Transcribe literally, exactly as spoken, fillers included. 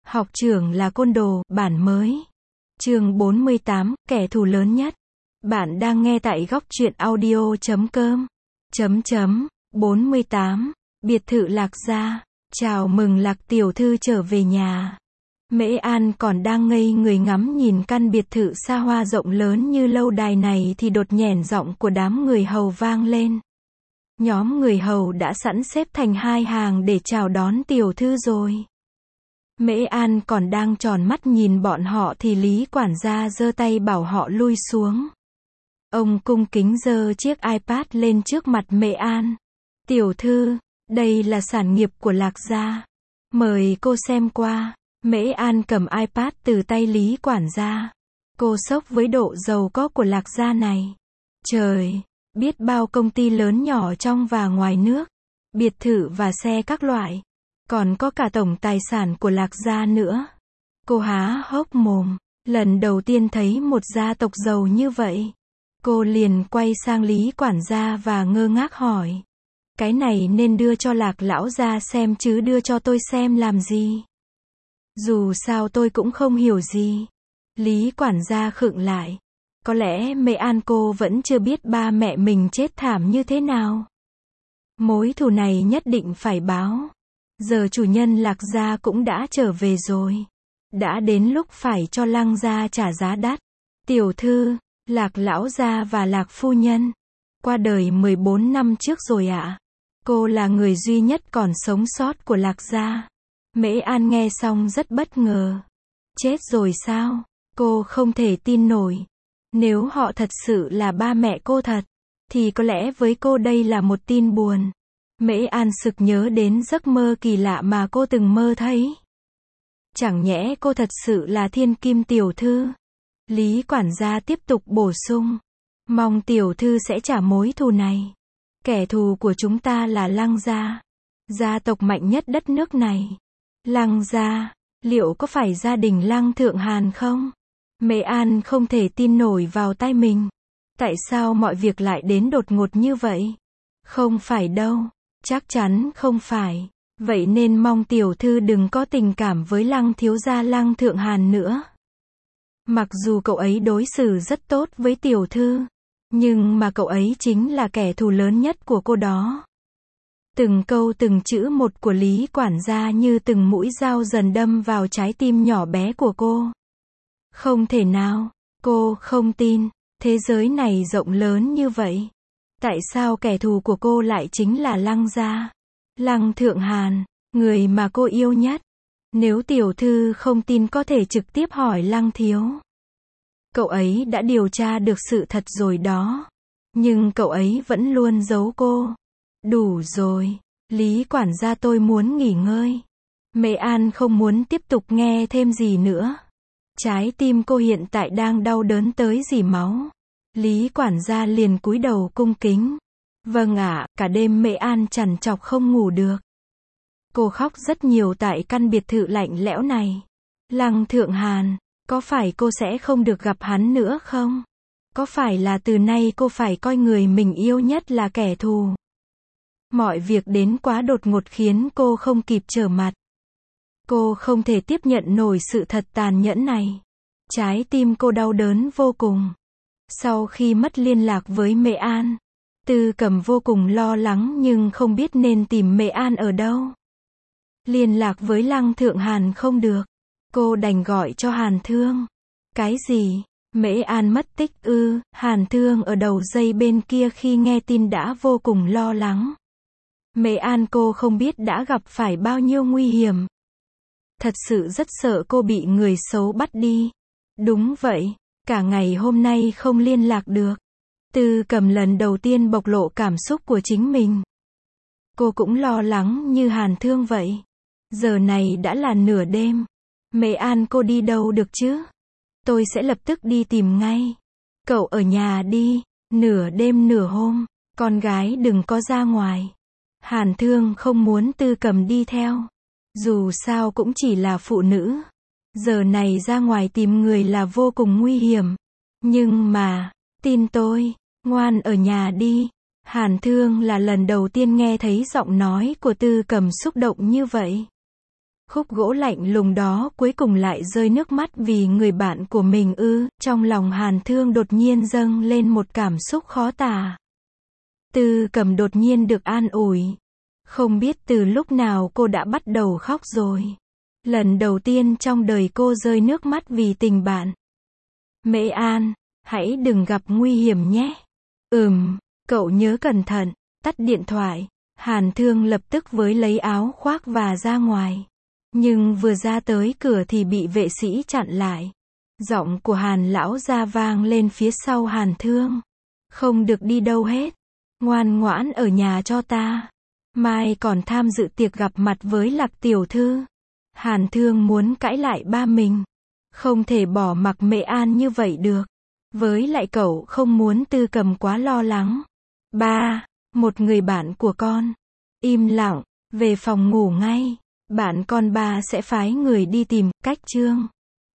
Học trưởng là côn đồ, bản mới. Chương bốn mươi tám, kẻ thù lớn nhất. Bạn đang nghe tại góc truyện audio chấm com. Chấm chấm, bốn mươi tám, biệt thự Lạc Gia. Chào mừng Lạc tiểu thư trở về nhà. Mễ An còn đang ngây người ngắm nhìn căn biệt thự xa hoa rộng lớn như lâu đài này thì đột nhẻn giọng của đám người hầu vang lên. Nhóm người hầu đã sẵn xếp thành hai hàng để chào đón tiểu thư rồi. Mễ An còn đang tròn mắt nhìn bọn họ thì Lý quản gia giơ tay bảo họ lui xuống. Ông cung kính giơ chiếc iPad lên trước mặt Mễ An. Tiểu thư, đây là sản nghiệp của Lạc Gia. Mời cô xem qua. Mễ An cầm iPad từ tay Lý quản gia. Cô sốc với độ giàu có của Lạc Gia này. Trời, biết bao công ty lớn nhỏ trong và ngoài nước, biệt thự và xe các loại. Còn có cả tổng tài sản của Lạc Gia nữa. Cô há hốc mồm, lần đầu tiên thấy một gia tộc giàu như vậy. Cô liền quay sang Lý quản gia và ngơ ngác hỏi. Cái này nên đưa cho Lạc lão gia xem chứ đưa cho tôi xem làm gì? Dù sao tôi cũng không hiểu gì. Lý quản gia khựng lại. Có lẽ Mễ An cô vẫn chưa biết ba mẹ mình chết thảm như thế nào. Mối thù này nhất định phải báo. Giờ chủ nhân Lạc Gia cũng đã trở về rồi. Đã đến lúc phải cho Lăng Gia trả giá đắt. Tiểu thư, Lạc lão gia và Lạc phu nhân qua đời mười bốn năm trước rồi ạ. Cô là người duy nhất còn sống sót của Lạc Gia. Mễ An nghe xong rất bất ngờ. Chết rồi sao? Cô không thể tin nổi. Nếu họ thật sự là ba mẹ cô thật, thì có lẽ với cô đây là một tin buồn. Mễ An sực nhớ đến giấc mơ kỳ lạ mà cô từng mơ thấy. Chẳng nhẽ cô thật sự là thiên kim tiểu thư? Lý quản gia tiếp tục bổ sung. Mong tiểu thư sẽ trả mối thù này. Kẻ thù của chúng ta là Lăng Gia, gia tộc mạnh nhất đất nước này. Lăng Gia, liệu có phải gia đình Lăng Thượng Hàn không? Mễ An không thể tin nổi vào tai mình. Tại sao mọi việc lại đến đột ngột như vậy? Không phải đâu. Chắc chắn không phải. Vậy nên mong tiểu thư đừng có tình cảm với Lăng thiếu gia Lăng Thượng Hàn nữa. Mặc dù cậu ấy đối xử rất tốt với tiểu thư, nhưng mà cậu ấy chính là kẻ thù lớn nhất của cô đó. Từng câu từng chữ một của Lý quản gia như từng mũi dao dần đâm vào trái tim nhỏ bé của cô. Không thể nào, cô không tin, thế giới này rộng lớn như vậy. Tại sao kẻ thù của cô lại chính là Lăng Gia? Lăng Thượng Hàn, người mà cô yêu nhất. Nếu tiểu thư không tin có thể trực tiếp hỏi Lăng thiếu. Cậu ấy đã điều tra được sự thật rồi đó. Nhưng cậu ấy vẫn luôn giấu cô. Đủ rồi, Lý quản gia tôi muốn nghỉ ngơi. Mễ An không muốn tiếp tục nghe thêm gì nữa. Trái tim cô hiện tại đang đau đớn tới rỉ máu. Lý quản gia liền cúi đầu cung kính. Vâng ạ, cả đêm Mễ An trằn trọc không ngủ được. Cô khóc rất nhiều tại căn biệt thự lạnh lẽo này. Lăng Thượng Hàn, có phải cô sẽ không được gặp hắn nữa không? Có phải là từ nay cô phải coi người mình yêu nhất là kẻ thù? Mọi việc đến quá đột ngột khiến cô không kịp trở mặt. Cô không thể tiếp nhận nổi sự thật tàn nhẫn này. Trái tim cô đau đớn vô cùng. Sau khi mất liên lạc với Mễ An, Tư Cầm vô cùng lo lắng nhưng không biết nên tìm Mễ An ở đâu. Liên lạc với Lăng Thượng Hàn không được. Cô đành gọi cho Hàn Thương. Cái gì? Mễ An mất tích ư? Hàn Thương ở đầu dây bên kia khi nghe tin đã vô cùng lo lắng. Mễ An cô không biết đã gặp phải bao nhiêu nguy hiểm. Thật sự rất sợ cô bị người xấu bắt đi. Đúng vậy, cả ngày hôm nay không liên lạc được. Tư Cầm lần đầu tiên bộc lộ cảm xúc của chính mình. Cô cũng lo lắng như Hàn Thương vậy. Giờ này đã là nửa đêm. Mễ An cô đi đâu được chứ? Tôi sẽ lập tức đi tìm ngay. Cậu ở nhà đi. Nửa đêm nửa hôm, con gái đừng có ra ngoài. Hàn Thương không muốn Tư Cầm đi theo. Dù sao cũng chỉ là phụ nữ. Giờ này ra ngoài tìm người là vô cùng nguy hiểm. Nhưng mà, tin tôi, ngoan ở nhà đi. Hàn Thương là lần đầu tiên nghe thấy giọng nói của Tư Cầm xúc động như vậy. Khúc gỗ lạnh lùng đó cuối cùng lại rơi nước mắt vì người bạn của mình ư, trong lòng Hàn Thương đột nhiên dâng lên một cảm xúc khó tả. Tư Cầm đột nhiên được an ủi. Không biết từ lúc nào cô đã bắt đầu khóc rồi. Lần đầu tiên trong đời cô rơi nước mắt vì tình bạn. Mễ An, hãy đừng gặp nguy hiểm nhé. Ừm, cậu nhớ cẩn thận. Tắt điện thoại. Hàn Thương lập tức với lấy áo khoác và ra ngoài. Nhưng vừa ra tới cửa thì bị vệ sĩ chặn lại. Giọng của Hàn lão gia vang lên phía sau Hàn Thương. Không được đi đâu hết. Ngoan ngoãn ở nhà cho ta. Mai còn tham dự tiệc gặp mặt với Lạc tiểu thư. Hàn Thương muốn cãi lại ba mình. Không thể bỏ mặc Mễ An như vậy được. Với lại cậu không muốn Tư Cầm quá lo lắng. Ba, một người bạn của con. Im lặng, về phòng ngủ ngay. Bạn con ba sẽ phái người đi tìm, cách Trương.